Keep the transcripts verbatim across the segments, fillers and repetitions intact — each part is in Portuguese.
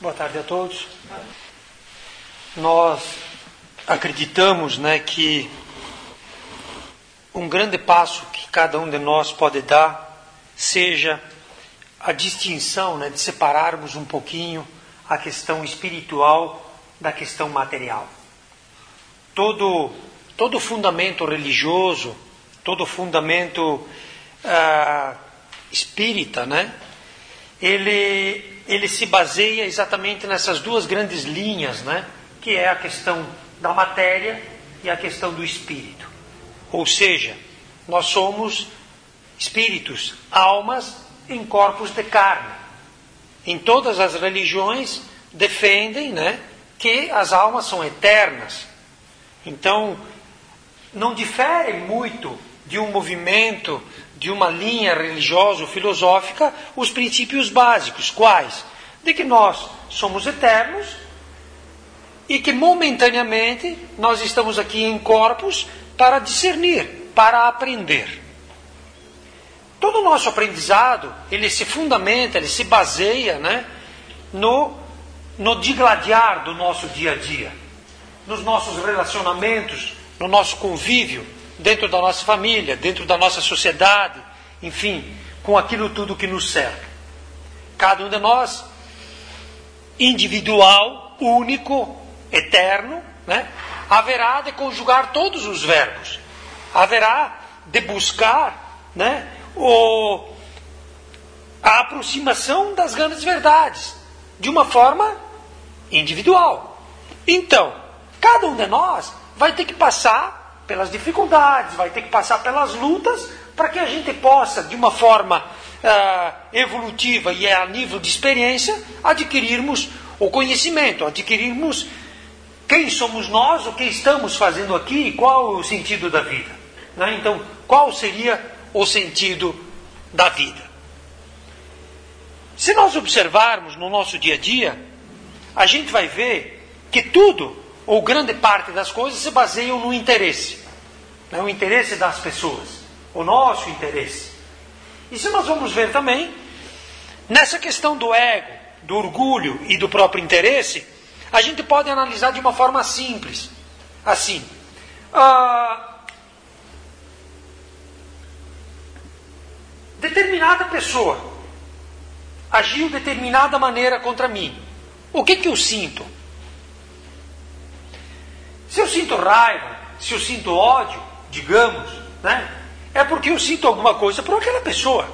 Boa tarde a todos. Nós acreditamos, né, que um grande passo que cada um de nós pode dar seja a distinção, né, de separarmos um pouquinho a questão espiritual da questão material. Todo, todo fundamento religioso, todo fundamento ah, espírita, né, ele... ele se baseia exatamente nessas duas grandes linhas, né? Que é a questão da matéria e a questão do espírito. Ou seja, nós somos espíritos, almas em corpos de carne. Em todas as religiões defendem, né, que as almas são eternas. Então, não difere muito de um movimento, de uma linha religiosa ou filosófica, os princípios básicos. Quais? De que nós somos eternos e que momentaneamente nós estamos aqui em corpos para discernir, para aprender. Todo o nosso aprendizado, ele se fundamenta, ele se baseia, né, no, no digladiar do nosso dia a dia, nos nossos relacionamentos, no nosso convívio, dentro da nossa família, dentro da nossa sociedade, enfim, com aquilo tudo que nos cerca. Cada um de nós, individual, único, eterno, né, haverá de conjugar todos os verbos, haverá de buscar, né, o, a aproximação das grandes verdades, de uma forma individual. Então, cada um de nós vai ter que passar pelas dificuldades, vai ter que passar pelas lutas, para que a gente possa, de uma forma uh, evolutiva e a nível de experiência, adquirirmos o conhecimento, adquirirmos quem somos nós, o que estamos fazendo aqui e qual é o sentido da vida. Né? Então, qual seria o sentido da vida? Se nós observarmos no nosso dia a dia, a gente vai ver que tudo, ou grande parte das coisas, se baseiam no interesse. Né? O interesse das pessoas. O nosso interesse. E se nós vamos ver também, nessa questão do ego, do orgulho e do próprio interesse, a gente pode analisar de uma forma simples. Assim, ah, determinada pessoa agiu de determinada maneira contra mim. O que que eu sinto? Se eu sinto raiva, se eu sinto ódio, digamos, né, é porque eu sinto alguma coisa por aquela pessoa.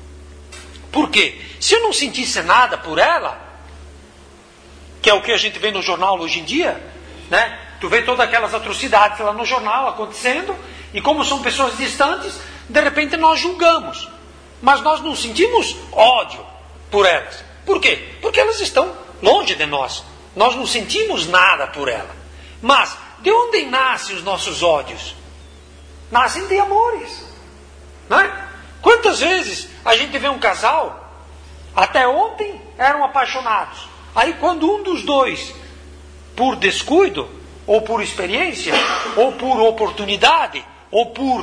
Por quê? Se eu não sentisse nada por ela, que é o que a gente vê no jornal hoje em dia, né, tu vê todas aquelas atrocidades lá no jornal acontecendo, e como são pessoas distantes, de repente nós julgamos. Mas nós não sentimos ódio por elas. Por quê? Porque elas estão longe de nós. Nós não sentimos nada por ela. Mas de onde nascem os nossos ódios? Nascem de amores. Não é? Quantas vezes a gente vê um casal, até ontem eram apaixonados. Aí quando um dos dois, por descuido, ou por experiência, ou por oportunidade, ou por,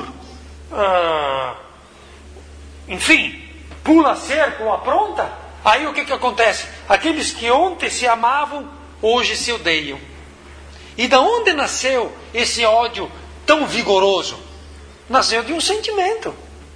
uh, enfim, pula cerca ou apronta, aí o que que acontece? Aqueles que ontem se amavam, hoje se odeiam. E da onde nasceu esse ódio tão vigoroso? Nasceu de um sentimento.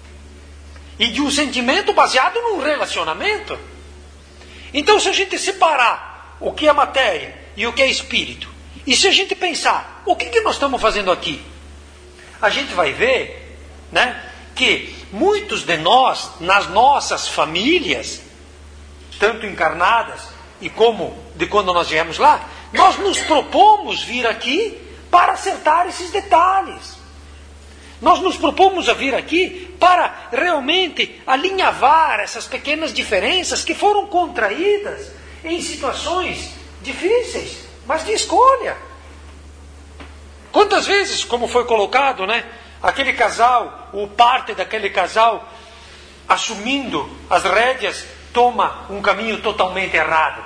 E de um sentimento baseado num relacionamento. Então, se a gente separar o que é matéria e o que é espírito, e se a gente pensar, o que, que nós estamos fazendo aqui? A gente vai ver, né, que muitos de nós, nas nossas famílias, tanto encarnadas e como de quando nós viemos lá, nós nos propomos vir aqui para acertar esses detalhes. Nós nos propomos a vir aqui para realmente alinhavar essas pequenas diferenças que foram contraídas em situações difíceis, mas de escolha. Quantas vezes, como foi colocado, né, aquele casal, ou parte daquele casal, assumindo as rédeas, toma um caminho totalmente errado.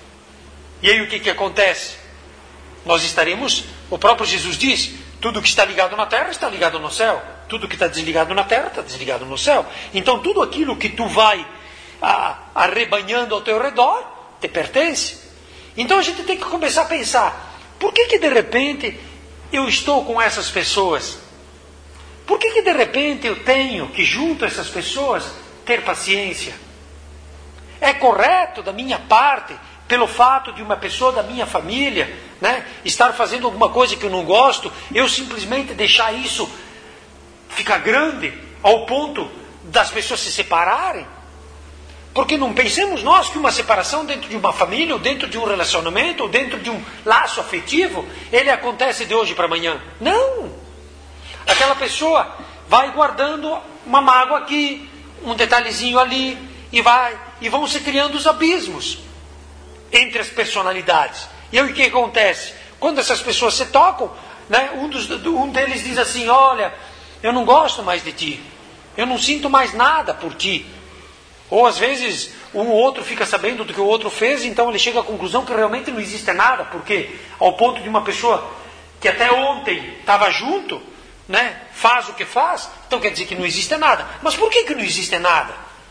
E aí o que que acontece? Nós estaremos, o próprio Jesus diz, tudo que está ligado na terra está ligado no céu. Tudo que está desligado na terra está desligado no céu. Então tudo aquilo que tu vai a, arrebanhando ao teu redor te pertence. Então a gente tem que começar a pensar, por que que de repente eu estou com essas pessoas? Por que que de repente eu tenho que, junto a essas pessoas, ter paciência? É correto da minha parte, pelo fato de uma pessoa da minha família, né, estar fazendo alguma coisa que eu não gosto, eu simplesmente deixar isso ficar grande, ao ponto das pessoas se separarem? Porque não pensemos nós que uma separação dentro de uma família, ou dentro de um relacionamento, ou dentro de um laço afetivo, ele acontece de hoje para amanhã. Não! Aquela pessoa vai guardando uma mágoa aqui, um detalhezinho ali, e vai, e vão se criando os abismos entre as personalidades. E aí o que acontece? Quando essas pessoas se tocam, né, um, dos, um deles diz assim, olha, eu não gosto mais de ti, eu não sinto mais nada por ti. Ou às vezes um outro fica sabendo do que o outro fez, então ele chega à conclusão que realmente não existe nada, porque ao ponto de uma pessoa que até ontem estava junto, né, faz o que faz, então quer dizer que não existe nada. Mas por que que não existe nada?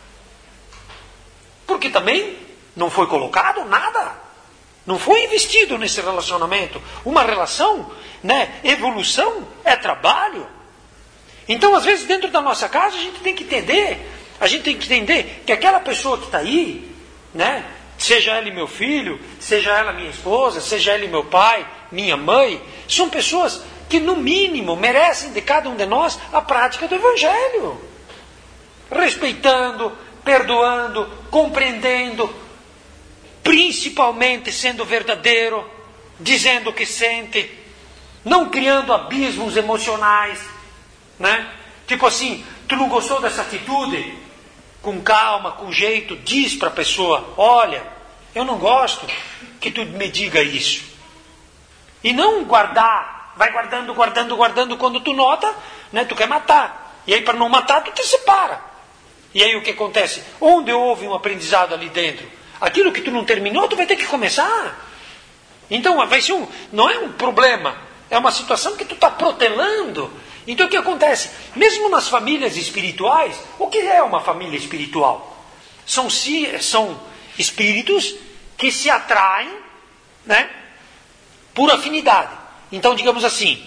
Porque também não foi colocado nada, não foi investido nesse relacionamento. Uma relação, né, evolução é trabalho. Então às vezes dentro da nossa casa a gente tem que entender, a gente tem que entender que aquela pessoa que está aí, né, seja ela meu filho, seja ela minha esposa, seja ele meu pai, minha mãe, são pessoas que no mínimo merecem de cada um de nós a prática do Evangelho. Respeitando, perdoando, compreendendo, principalmente sendo verdadeiro, dizendo o que sente, não criando abismos emocionais, né? Tipo assim, tu não gostou dessa atitude? Com calma, com jeito, diz para a pessoa, olha, eu não gosto que tu me diga isso. E não guardar, vai guardando, guardando, guardando, quando tu nota, né, tu quer matar. E aí para não matar, tu te separa. E aí o que acontece? Onde houve um aprendizado ali dentro? Aquilo que tu não terminou, tu vai ter que começar. Então vai ser um, não é um problema, é uma situação que tu está protelando. Então o que acontece? Mesmo nas famílias espirituais, o que é uma família espiritual? São, são espíritos que se atraem, né, por afinidade. Então digamos assim,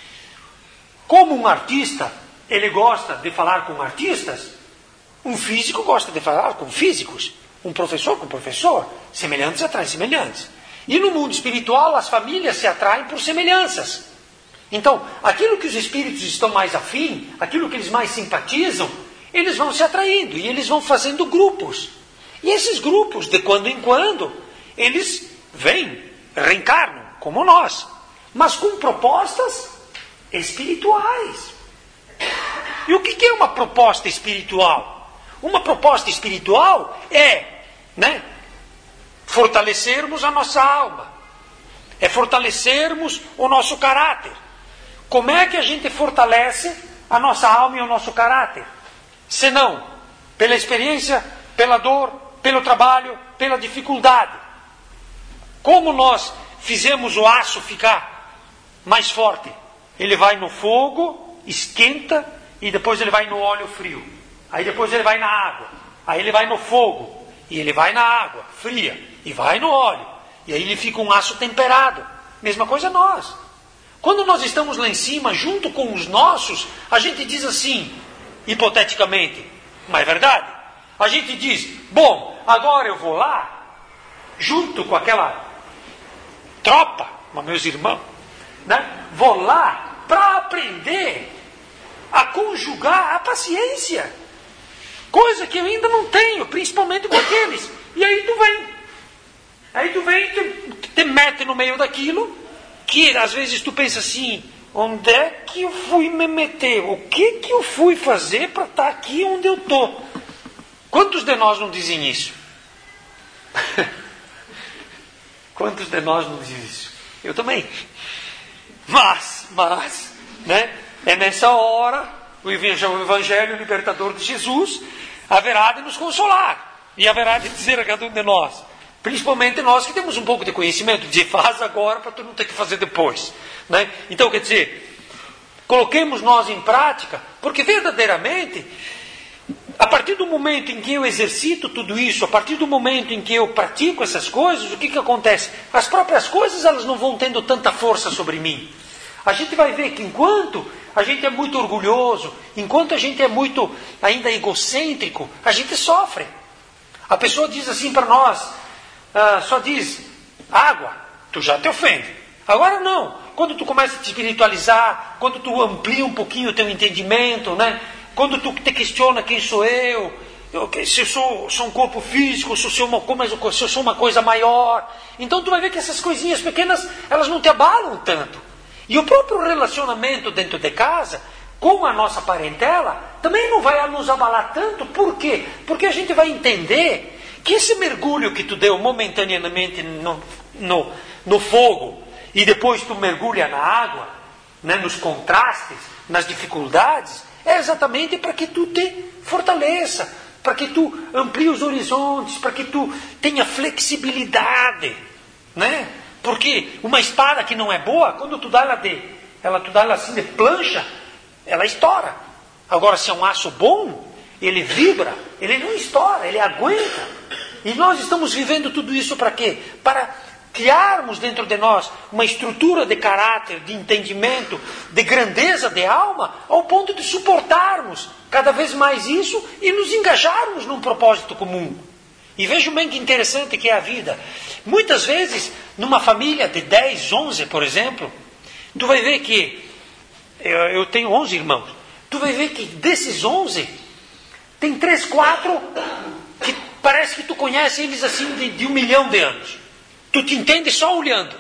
como um artista, ele gosta de falar com artistas, um físico gosta de falar com físicos, um professor com professor, semelhantes atraem semelhantes. E no mundo espiritual as famílias se atraem por semelhanças. Então, aquilo que os espíritos estão mais afim, aquilo que eles mais simpatizam, eles vão se atraindo e eles vão fazendo grupos. E esses grupos, de quando em quando, eles vêm, reencarnam, como nós, mas com propostas espirituais. E o que é uma proposta espiritual? Uma proposta espiritual é, né, fortalecermos a nossa alma, é fortalecermos o nosso caráter. Como é que a gente fortalece a nossa alma e o nosso caráter? Senão, pela experiência, pela dor, pelo trabalho, pela dificuldade. Como nós fizemos o aço ficar mais forte? Ele vai no fogo, esquenta, e depois ele vai no óleo frio. Aí depois ele vai na água. Aí ele vai no fogo, e ele vai na água fria, e vai no óleo. E aí ele fica um aço temperado. Mesma coisa nós. Quando nós estamos lá em cima, junto com os nossos, a gente diz assim, hipoteticamente, mas é verdade? A gente diz, bom, agora eu vou lá, junto com aquela tropa, meus irmãos, né? Vou lá para aprender a conjugar a paciência. Coisa que eu ainda não tenho, principalmente com aqueles. E aí tu vem. Aí tu vem e te, te mete no meio daquilo, que às vezes tu pensa assim, onde é que eu fui me meter? O que que eu fui fazer para estar aqui onde eu estou? Quantos de nós não dizem isso? Quantos de nós não dizem isso? Eu também. Mas, mas, né? É nessa hora, o Evangelho libertador de Jesus haverá de nos consolar. E haverá de dizer a cada um de nós, principalmente nós que temos um pouco de conhecimento, dizer, faz agora para tu não ter que fazer depois. Né? Então, quer dizer, coloquemos nós em prática, porque verdadeiramente a partir do momento em que eu exercito tudo isso, a partir do momento em que eu pratico essas coisas, o que, que acontece? As próprias coisas elas não vão tendo tanta força sobre mim. A gente vai ver que enquanto a gente é muito orgulhoso, enquanto a gente é muito ainda egocêntrico, a gente sofre. A pessoa diz assim para nós, uh, só diz água, tu já te ofende. Agora não, quando tu começa a te espiritualizar, quando tu amplia um pouquinho o teu entendimento, né? Quando tu te questiona quem sou eu, eu se eu sou, sou um corpo físico, se eu sou, uma, se eu sou uma coisa maior, então tu vai ver que essas coisinhas pequenas, elas não te abalam tanto. E o próprio relacionamento dentro de casa, com a nossa parentela, também não vai nos abalar tanto. Por quê? Porque a gente vai entender que esse mergulho que tu deu momentaneamente no, no, no fogo, e depois tu mergulha na água, né, nos contrastes, nas dificuldades, é exatamente para que tu te fortaleça, para que tu amplie os horizontes, para que tu tenha flexibilidade, né? Porque uma espada que não é boa, quando tu dá ela de, ela tu dá ela assim de plancha, ela estoura. Agora, se é um aço bom, ele vibra, ele não estoura, ele aguenta. E nós estamos vivendo tudo isso para quê? Para criarmos dentro de nós uma estrutura de caráter, de entendimento, de grandeza de alma, ao ponto de suportarmos cada vez mais isso e nos engajarmos num propósito comum. E vejam bem que interessante que é a vida. Muitas vezes, numa família de dez, onze, por exemplo, tu vai ver que, eu, eu tenho onze irmãos, tu vai ver que desses onze, tem três, quatro, que parece que tu conhece eles assim de, de um milhão de anos. Tu te entende só olhando.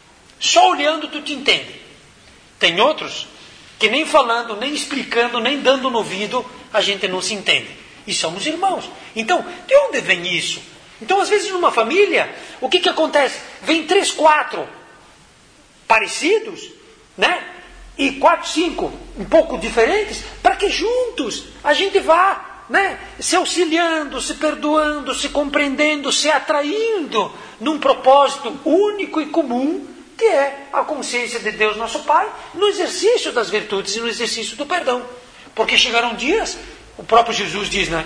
Só olhando tu te entende. Tem outros que nem falando, nem explicando, nem dando no ouvido, a gente não se entende. E somos irmãos. Então, de onde vem isso? Então, às vezes, numa família, o que que acontece? Vem três, quatro parecidos, né? E quatro, cinco um pouco diferentes, para que juntos a gente vá, né, se auxiliando, se perdoando, se compreendendo, se atraindo num propósito único e comum, que é a consciência de Deus nosso Pai, no exercício das virtudes e no exercício do perdão. Porque chegarão dias, o próprio Jesus diz, né?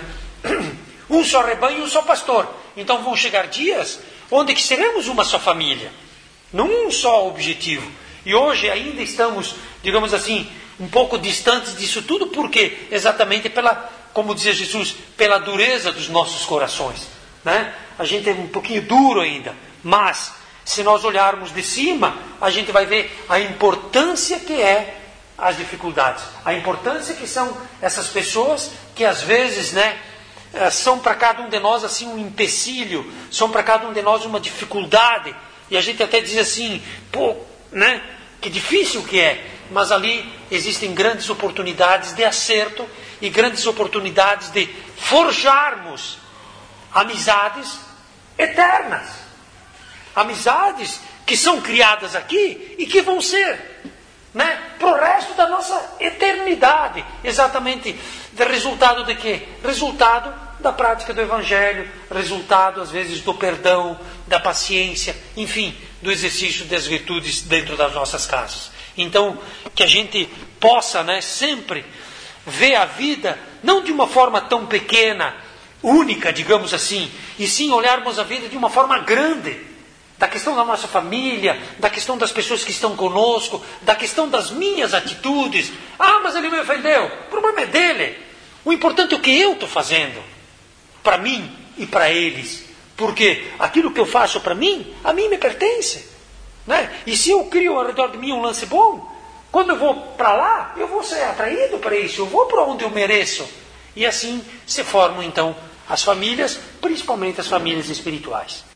Um só rebanho e um só pastor. Então vão chegar dias onde que seremos uma só família, num só objetivo. E hoje ainda estamos, digamos assim, um pouco distantes disso tudo, porque exatamente pela, como dizia Jesus, pela dureza dos nossos corações, né? A gente é um pouquinho duro ainda, mas se nós olharmos de cima, a gente vai ver a importância que é as dificuldades, a importância que são essas pessoas que às vezes, né, são para cada um de nós assim um empecilho, são para cada um de nós uma dificuldade, e a gente até diz assim, pô, né, que difícil que é, mas ali existem grandes oportunidades de acerto e grandes oportunidades de forjarmos amizades eternas. Amizades que são criadas aqui e que vão ser, né, para o resto da nossa eternidade. Exatamente de resultado de quê? Resultado da prática do Evangelho, resultado às vezes do perdão, da paciência, enfim, do exercício das virtudes dentro das nossas casas. Então, que a gente possa, né, sempre ver a vida não de uma forma tão pequena, única, digamos assim, e sim olharmos a vida de uma forma grande, da questão da nossa família, da questão das pessoas que estão conosco, da questão das minhas atitudes. Ah, mas ele me ofendeu. O problema é dele. O importante é o que eu estou fazendo para mim e para eles, porque aquilo que eu faço para mim, a mim me pertence, né? E se eu crio ao redor de mim um lance bom, quando eu vou para lá, eu vou ser atraído para isso, eu vou para onde eu mereço. E assim se formam então as famílias, principalmente as famílias espirituais.